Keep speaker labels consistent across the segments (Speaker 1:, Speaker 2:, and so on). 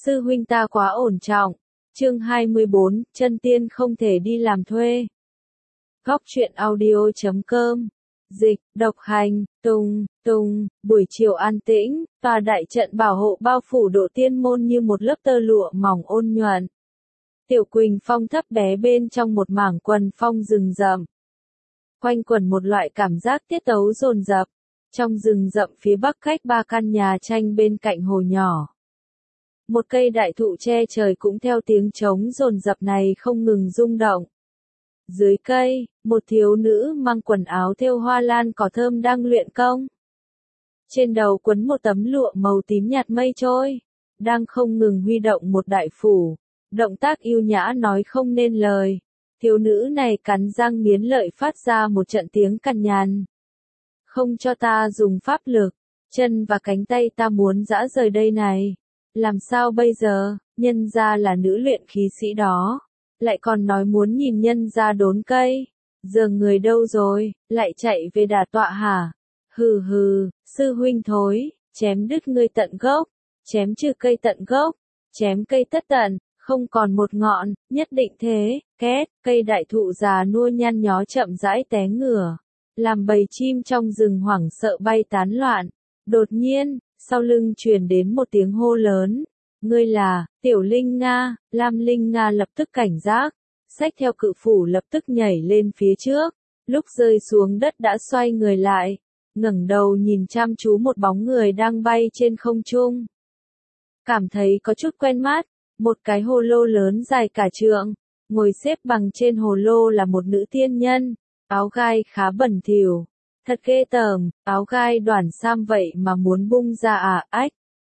Speaker 1: Sư huynh ta quá ổn trọng. Chương 24, chân tiên không thể đi làm thuê. Góc truyện audio.com. Dịch, độc hành, Tùng, buổi chiều an tĩnh, tòa đại trận bảo hộ bao phủ Độ Tiên môn như một lớp tơ lụa mỏng ôn nhuận. Tiểu Quỳnh Phong thấp bé bên trong một mảng quần phong rừng rậm. Quanh quẩn một loại cảm giác tiết tấu dồn dập. Trong rừng rậm phía bắc cách 3 căn nhà tranh bên cạnh hồ nhỏ. Một cây đại thụ che trời cũng theo tiếng trống dồn dập này không ngừng rung động. Dưới cây, một thiếu nữ mang quần áo thêu hoa lan cỏ thơm đang luyện công. Trên đầu quấn một tấm lụa màu tím nhạt mây trôi, đang không ngừng huy động một đại phủ, động tác yêu nhã nói không nên lời. Thiếu nữ này cắn răng nghiến lợi phát ra một trận tiếng cằn nhằn. Không cho ta dùng pháp lực, chân và cánh tay ta muốn giã rời đây này. Làm sao bây giờ, nhân ra là nữ luyện khí sĩ đó, lại còn nói muốn nhìn nhân ra đốn cây. Giờ người đâu rồi, lại chạy về đả tọa hả? Hừ, sư huynh thối, chém đứt ngươi tận gốc, chém trừ cây tận gốc, chém cây tất tận, không còn một ngọn, nhất định thế. Két, cây đại thụ già nua nhăn nhó chậm rãi té ngửa, làm bầy chim trong rừng hoảng sợ bay tán loạn. Đột nhiên, sau lưng truyền đến một tiếng hô lớn. Ngươi là, Tiểu Linh Nga. Lam Linh Nga lập tức cảnh giác, xách theo cự phủ lập tức nhảy lên phía trước. Lúc rơi xuống đất đã xoay người lại, ngẩng đầu nhìn chăm chú một bóng người đang bay trên không trung. Cảm thấy có chút quen mắt, một cái hồ lô lớn dài cả trượng, ngồi xếp bằng trên hồ lô là một nữ tiên nhân, áo gai khá bẩn thỉu. Thật ghê tởm, áo gai đoản sam vậy mà muốn bung ra à, ách.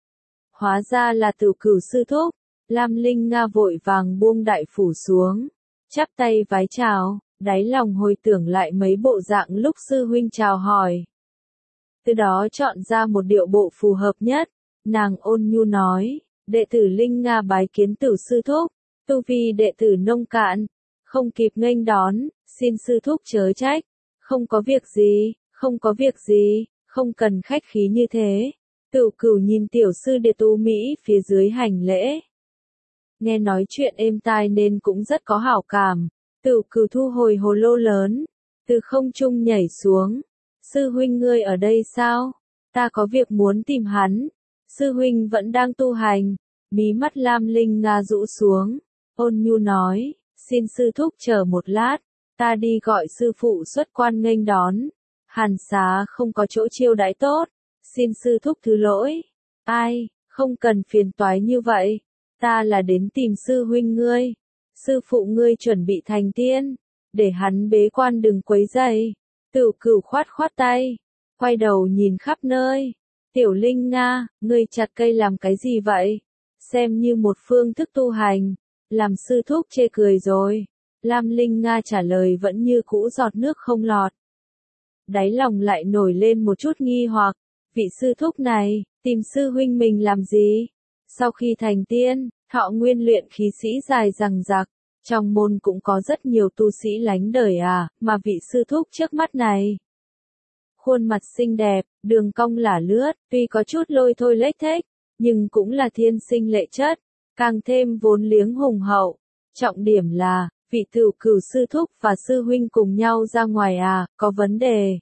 Speaker 1: Hóa ra là Tử Cửu sư thúc. Lam Linh Nga vội vàng buông đại phủ xuống, chắp tay vái chào, đáy lòng hồi tưởng lại mấy bộ dạng lúc sư huynh chào hỏi. Từ đó chọn ra một điệu bộ phù hợp nhất, nàng ôn nhu nói, đệ tử Linh Nga bái kiến Tử sư thúc, tu vi đệ tử nông cạn, không kịp nghênh đón, xin sư thúc chớ trách. Không có việc gì, không cần khách khí như thế. Tử Cửu nhìn tiểu sư đệ tu Mỹ phía dưới hành lễ. Nghe nói chuyện êm tai nên cũng rất có hảo cảm. Tử Cửu thu hồi hồ lô lớn, từ không trung nhảy xuống. Sư huynh ngươi ở đây sao? Ta có việc muốn tìm hắn. Sư huynh vẫn đang tu hành. Mí mắt Lam Linh Nga rũ xuống, ôn nhu nói, xin sư thúc chờ một lát. Ta đi gọi sư phụ xuất quan nghênh đón. Hàn xá không có chỗ chiêu đãi tốt, xin sư thúc thứ lỗi. Ai, không cần phiền toái như vậy, ta là đến tìm sư huynh ngươi. Sư phụ ngươi chuẩn bị thành tiên, để hắn bế quan đừng quấy rầy. Tử Cửu khoát tay, quay đầu nhìn khắp nơi. Tiểu Linh Nga, ngươi chặt cây làm cái gì vậy? Xem như một phương thức tu hành, làm sư thúc chê cười rồi. Lam Linh Nga trả lời vẫn như cũ giọt nước không lọt. Đáy lòng lại nổi lên một chút nghi hoặc, vị sư thúc này, tìm sư huynh mình làm gì? Sau khi thành tiên, thọ nguyên luyện khí sĩ dài dằng dặc, trong môn cũng có rất nhiều tu sĩ lánh đời à, mà vị sư thúc trước mắt này. Khuôn mặt xinh đẹp, đường cong lả lướt, tuy có chút lôi thôi lếch thếch, nhưng cũng là thiên sinh lệ chất, càng thêm vốn liếng hùng hậu. Trọng điểm là, vị Tử Cửu sư thúc và sư huynh cùng nhau ra ngoài à, có vấn đề.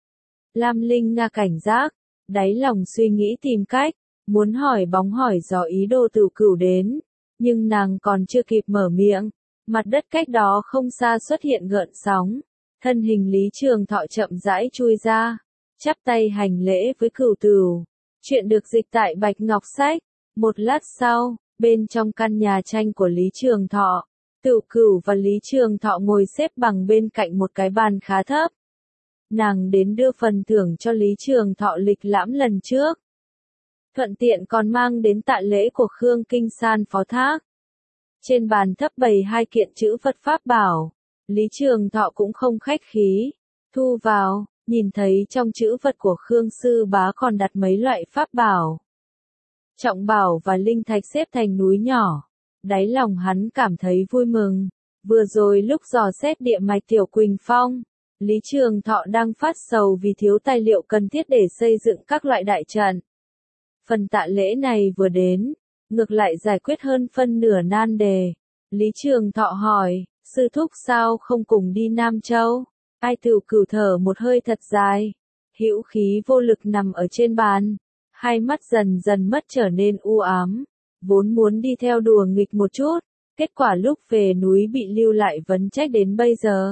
Speaker 1: Lam Linh Nga cảnh giác, đáy lòng suy nghĩ tìm cách, muốn hỏi bóng hỏi gió ý đồ Tử Cửu đến, nhưng nàng còn chưa kịp mở miệng, mặt đất cách đó không xa xuất hiện gợn sóng, thân hình Lý Trường Thọ chậm rãi chui ra, chắp tay hành lễ với Cửu Tửu. Chuyện được dịch tại Bạch Ngọc Sách. Một lát sau, bên trong căn nhà tranh của Lý Trường Thọ, Tử Cửu và Lý Trường Thọ ngồi xếp bằng bên cạnh một cái bàn khá thấp. Nàng đến đưa phần thưởng cho Lý Trường Thọ lịch lãm lần trước. Thuận tiện còn mang đến tạ lễ của Khương Kinh San phó thác. Trên bàn thấp bày 2 kiện chữ Phật pháp bảo. Lý Trường Thọ cũng không khách khí. Thu vào, nhìn thấy trong chữ Phật của Khương Sư Bá còn đặt mấy loại pháp bảo. Trọng bảo và linh thạch xếp thành núi nhỏ. Đáy lòng hắn cảm thấy vui mừng. Vừa rồi lúc dò xét địa mạch Tiểu Quỳnh Phong, Lý Trường Thọ đang phát sầu vì thiếu tài liệu cần thiết để xây dựng các loại đại trận. Phần tạ lễ này vừa đến, ngược lại giải quyết hơn phân nửa nan đề. Lý Trường Thọ hỏi, sư thúc sao không cùng đi Nam Châu? Ai Tửu Cửu thở một hơi thật dài, hữu khí vô lực nằm ở trên bàn, hai mắt dần dần mất trở nên u ám, vốn muốn đi theo đùa nghịch một chút, kết quả lúc về núi bị lưu lại vấn trách đến bây giờ.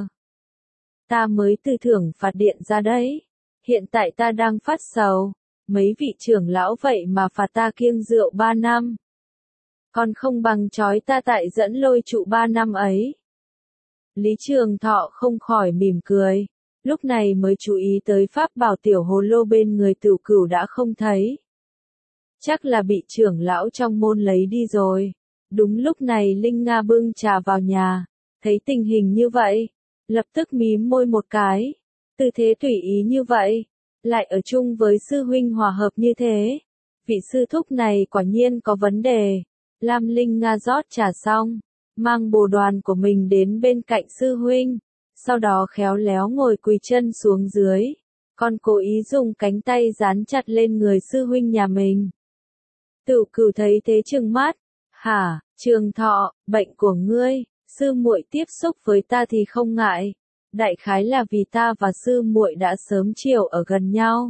Speaker 1: Ta mới từ thưởng phạt điện ra đấy, hiện tại ta đang phát sầu, mấy vị trưởng lão vậy mà phạt ta kiêng rượu 3 năm. Còn không bằng trói ta tại dẫn lôi trụ 3 năm ấy. Lý Trường Thọ không khỏi mỉm cười, lúc này mới chú ý tới pháp bảo tiểu hồ lô bên người Tửu Cửu đã không thấy. Chắc là bị trưởng lão trong môn lấy đi rồi. Đúng lúc này Linh Nga bưng trà vào nhà, thấy tình hình như vậy, lập tức mím môi một cái, tư thế tùy ý như vậy, lại ở chung với sư huynh hòa hợp như thế. Vị sư thúc này quả nhiên có vấn đề. Lam Linh Nga rót trà xong, mang bồ đoàn của mình đến bên cạnh sư huynh, sau đó khéo léo ngồi quỳ chân xuống dưới, còn cố ý dùng cánh tay dán chặt lên người sư huynh nhà mình. Tửu Cửu thấy thế trừng mắt, hả, Trường Thọ, bệnh của ngươi, sư muội tiếp xúc với ta thì không ngại, đại khái là vì ta và sư muội đã sớm chiều ở gần nhau.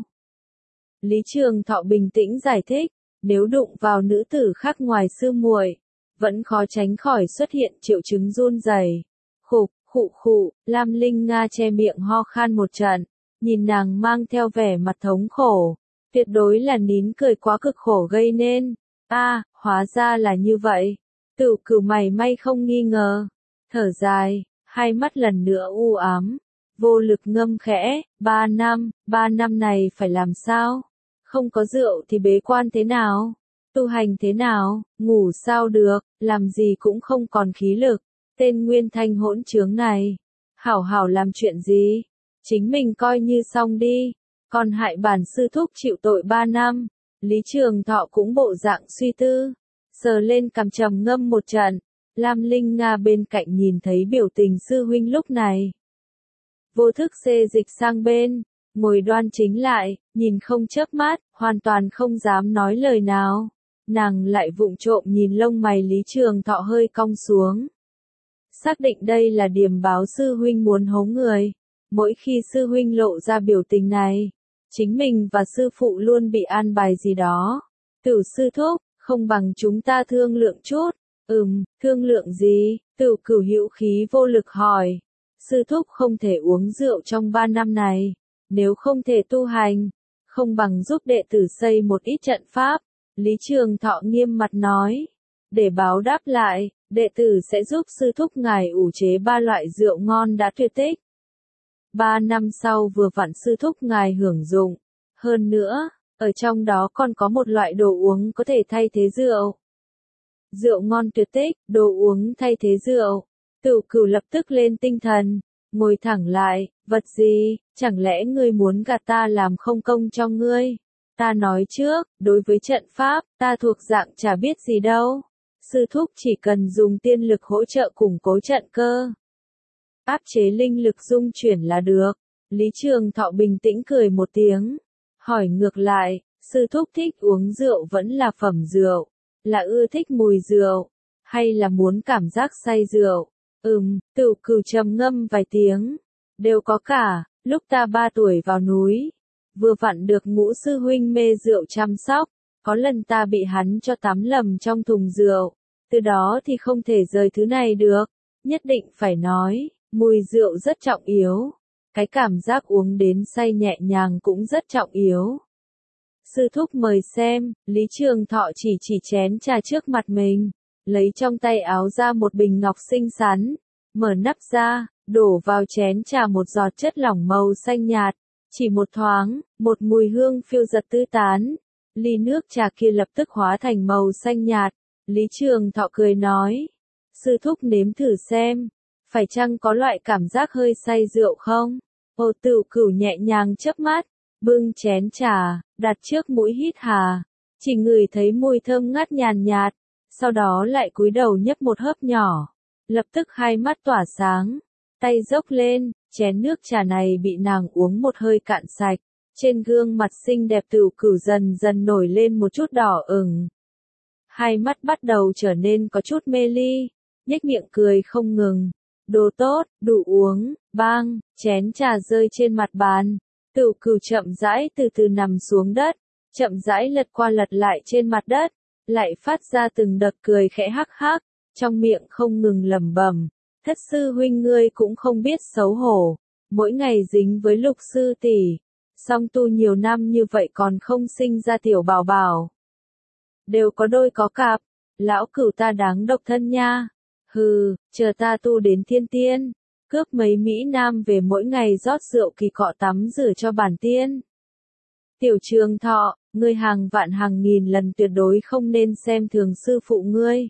Speaker 1: Lý Trường Thọ bình tĩnh giải thích, nếu đụng vào nữ tử khác ngoài sư muội, vẫn khó tránh khỏi xuất hiện triệu chứng run rẩy. Khục, khụ khụ, Lam Linh Nga che miệng ho khan một trận, nhìn nàng mang theo vẻ mặt thống khổ, tuyệt đối là nín cười quá cực khổ gây nên. Hóa ra là như vậy. Tửu Cửu mày may không nghi ngờ, thở dài, hai mắt lần nữa u ám, vô lực ngâm khẽ, 3 năm này phải làm sao? Không có rượu thì bế quan thế nào? Tu hành thế nào? Ngủ sao được? Làm gì cũng không còn khí lực. Tên Nguyên Thanh hỗn trướng này, hảo hảo làm chuyện gì? Chính mình coi như xong đi, còn hại bản sư thúc chịu tội 3 năm. Lý Trường Thọ cũng bộ dạng suy tư, sờ lên cằm trầm ngâm một trận. Lam Linh Nga bên cạnh nhìn thấy biểu tình sư huynh lúc này, vô thức xê dịch sang bên, ngồi đoan chính lại, nhìn không chớp mắt, hoàn toàn không dám nói lời nào. Nàng lại vụng trộm nhìn lông mày Lý Trường Thọ hơi cong xuống. Xác định đây là điềm báo sư huynh muốn hố người. Mỗi khi sư huynh lộ ra biểu tình này, chính mình và sư phụ luôn bị an bài gì đó. Tửu sư thúc, không bằng chúng ta thương lượng chút. Thương lượng gì? Tửu Cửu hữu khí vô lực hỏi. Sư thúc không thể uống rượu trong 3 năm này, nếu không thể tu hành, không bằng giúp đệ tử xây một ít trận pháp. Lý Trường Thọ nghiêm mặt nói, để báo đáp lại, đệ tử sẽ giúp sư thúc ngài ủ chế 3 loại rượu ngon đã tuyệt tích. 3 năm sau vừa vặn sư thúc ngài hưởng dụng, hơn nữa, ở trong đó còn có một loại đồ uống có thể thay thế rượu. Rượu ngon tuyệt tích, đồ uống thay thế rượu. Tửu Cửu lập tức lên tinh thần, ngồi thẳng lại, vật gì, chẳng lẽ ngươi muốn gạt ta làm không công cho ngươi? Ta nói trước, đối với trận pháp, ta thuộc dạng chả biết gì đâu. Sư thúc chỉ cần dùng tiên lực hỗ trợ củng cố trận cơ, áp chế linh lực dung chuyển là được. Lý Trường Thọ bình tĩnh cười một tiếng, hỏi ngược lại, sư thúc thích uống rượu vẫn là phẩm rượu, là ưa thích mùi rượu, hay là muốn cảm giác say rượu? Tửu Cửu trầm ngâm vài tiếng, đều có cả. Lúc ta 3 tuổi vào núi, vừa vặn được Ngũ sư huynh mê rượu chăm sóc, có lần ta bị hắn cho tắm lầm trong thùng rượu, từ đó thì không thể rời thứ này được, nhất định phải nói, mùi rượu rất trọng yếu, cái cảm giác uống đến say nhẹ nhàng cũng rất trọng yếu. Sư thúc mời xem, Lý Trường Thọ chỉ chén trà trước mặt mình, lấy trong tay áo ra một bình ngọc xinh xắn, mở nắp ra, đổ vào chén trà một giọt chất lỏng màu xanh nhạt, chỉ một thoáng, một mùi hương phiêu giật tứ tán, ly nước trà kia lập tức hóa thành màu xanh nhạt. Lý Trường Thọ cười nói, sư thúc nếm thử xem, phải chăng có loại cảm giác hơi say rượu không? Tửu Cửu nhẹ nhàng chớp mắt, bưng chén trà, đặt trước mũi hít hà, chỉ ngửi thấy mùi thơm ngát nhàn nhạt, sau đó lại cúi đầu nhấp một hớp nhỏ, lập tức hai mắt tỏa sáng, tay dốc lên, chén nước trà này bị nàng uống một hơi cạn sạch, trên gương mặt xinh đẹp Tửu Cửu dần dần nổi lên một chút đỏ ửng. hai mắt bắt đầu trở nên có chút mê ly, nhếch miệng cười không ngừng. Đồ tốt, đủ uống, bang, chén trà rơi trên mặt bàn. Tửu Cửu chậm rãi từ từ nằm xuống đất, chậm rãi lật qua lật lại trên mặt đất, lại phát ra từng đợt cười khẽ hắc hắc, trong miệng không ngừng lẩm bẩm, thất sư huynh ngươi cũng không biết xấu hổ, mỗi ngày dính với Lục sư tỷ, song tu nhiều năm như vậy còn không sinh ra tiểu bảo bảo. Đều có đôi có cặp, lão Cửu ta đáng độc thân nha. Hừ, chờ ta tu đến thiên tiên, cướp mấy mỹ nam về mỗi ngày rót rượu kỳ cọ tắm rửa cho bản tiên. Tiểu Trường Thọ, ngươi hàng vạn hàng nghìn lần tuyệt đối không nên xem thường sư phụ ngươi.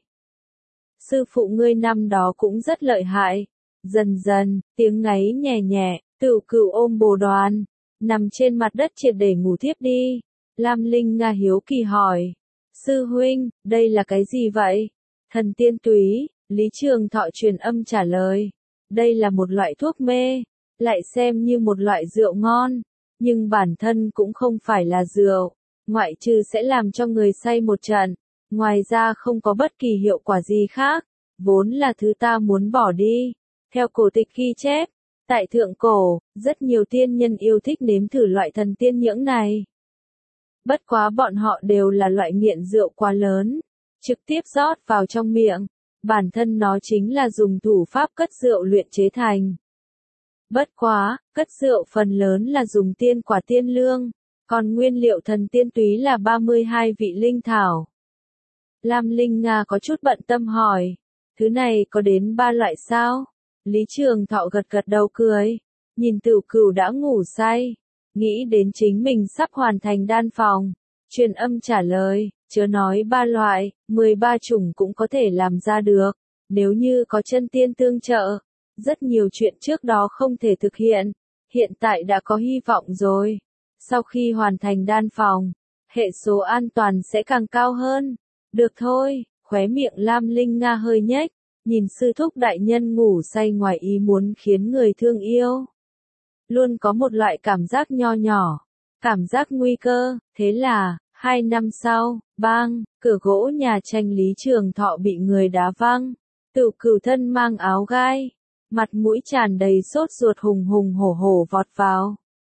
Speaker 1: Sư phụ ngươi năm đó cũng rất lợi hại. Dần dần, tiếng ngáy nhẹ nhẹ, Tửu Cửu ôm bồ đoàn, nằm trên mặt đất triệt để ngủ thiếp đi. Lam Linh Nga hiếu kỳ hỏi, sư huynh, đây là cái gì vậy? Thần tiên túy, Lý Trường Thọ truyền âm trả lời. Đây là một loại thuốc mê, lại xem như một loại rượu ngon, nhưng bản thân cũng không phải là rượu, ngoại trừ sẽ làm cho người say một trận, ngoài ra không có bất kỳ hiệu quả gì khác, vốn là thứ ta muốn bỏ đi. Theo cổ tịch ghi chép, tại thượng cổ, rất nhiều tiên nhân yêu thích nếm thử loại thần tiên nhưỡng này. Bất quá bọn họ đều là loại nghiện rượu quá lớn, trực tiếp rót vào trong miệng. Bản thân nó chính là dùng thủ pháp cất rượu luyện chế thành. Bất quá, cất rượu phần lớn là dùng tiên quả tiên lương, còn nguyên liệu thần tiên túy là 32 vị linh thảo. Lam Linh Nga có chút bận tâm hỏi, thứ này có đến 3 loại sao? Lý Trường Thọ gật gật đầu cười, nhìn Tửu Cửu đã ngủ say, nghĩ đến chính mình sắp hoàn thành đan phòng, truyền âm trả lời. Chớ nói 3 loại, 13 chủng cũng có thể làm ra được, nếu như có chân tiên tương trợ. Rất nhiều chuyện trước đó không thể thực hiện, hiện tại đã có hy vọng rồi. Sau khi hoàn thành đan phòng, hệ số an toàn sẽ càng cao hơn. Được thôi, khóe miệng Lam Linh Nga hơi nhếch, nhìn sư thúc đại nhân ngủ say ngoài ý muốn khiến người thương yêu. Luôn có một loại cảm giác nho nhỏ, cảm giác nguy cơ, thế là 2 năm sau, bang, cửa gỗ nhà tranh Lý Trường Thọ bị người đá văng. Tửu Cửu thân mang áo gai, mặt mũi tràn đầy sốt ruột hùng hùng hổ hổ vọt vào.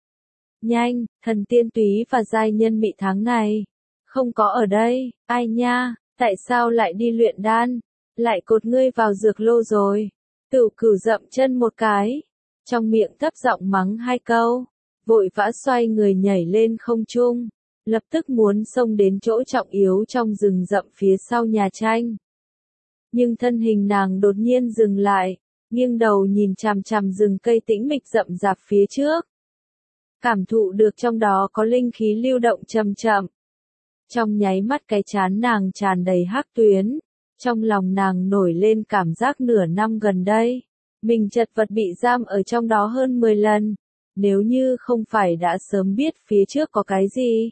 Speaker 1: Nhanh, thần tiên túy và giai nhân mị tháng này. Không có ở đây, ai nha, tại sao lại đi luyện đan, lại cột ngươi vào dược lô rồi. Tửu Cửu dậm chân một cái, trong miệng thấp giọng mắng 2 câu, vội vã xoay người nhảy lên không trung. Lập tức muốn xông đến chỗ trọng yếu trong rừng rậm phía sau nhà tranh. Nhưng thân hình nàng đột nhiên dừng lại, nghiêng đầu nhìn chằm chằm rừng cây tĩnh mịch rậm rạp phía trước. Cảm thụ được trong đó có linh khí lưu động chậm chậm. Trong nháy mắt cái trán nàng tràn đầy hắc tuyến, trong lòng nàng nổi lên cảm giác nửa năm gần đây, mình chật vật bị giam ở trong đó hơn 10 lần, nếu như không phải đã sớm biết phía trước có cái gì.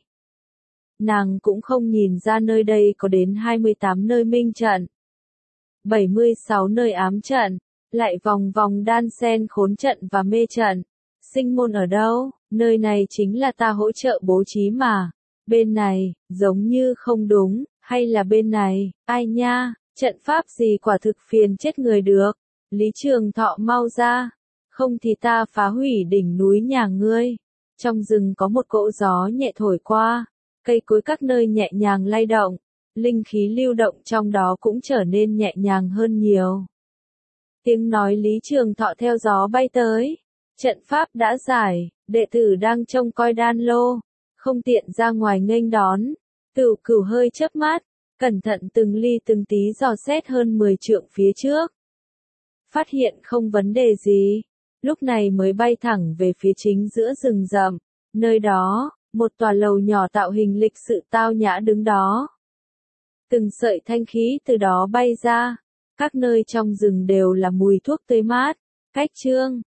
Speaker 1: Nàng cũng không nhìn ra nơi đây có đến 28 nơi minh trận, 76 nơi ám trận, lại vòng vòng đan xen khốn trận và mê trận. Sinh môn ở đâu? Nơi này chính là ta hỗ trợ bố trí mà. Bên này, giống như không đúng, hay là bên này, ai nha, trận pháp gì quả thực phiền chết người được. Lý Trường Thọ mau ra, không thì ta phá hủy đỉnh núi nhà ngươi. Trong rừng có một cỗ gió nhẹ thổi qua. Cây cối các nơi nhẹ nhàng lay động, linh khí lưu động trong đó cũng trở nên nhẹ nhàng hơn nhiều. Tiếng nói Lý Trường Thọ theo gió bay tới, trận pháp đã giải, đệ tử đang trông coi đan lô, không tiện ra ngoài nghênh đón. Tửu Cửu hơi chớp mắt, cẩn thận từng ly từng tí dò xét hơn 10 trượng phía trước. Phát hiện không vấn đề gì, lúc này mới bay thẳng về phía chính giữa rừng rậm, nơi đó, một tòa lầu nhỏ tạo hình lịch sự tao nhã đứng đó. Từng sợi thanh khí từ đó bay ra, các nơi trong rừng đều là mùi thuốc tươi mát, cách chương.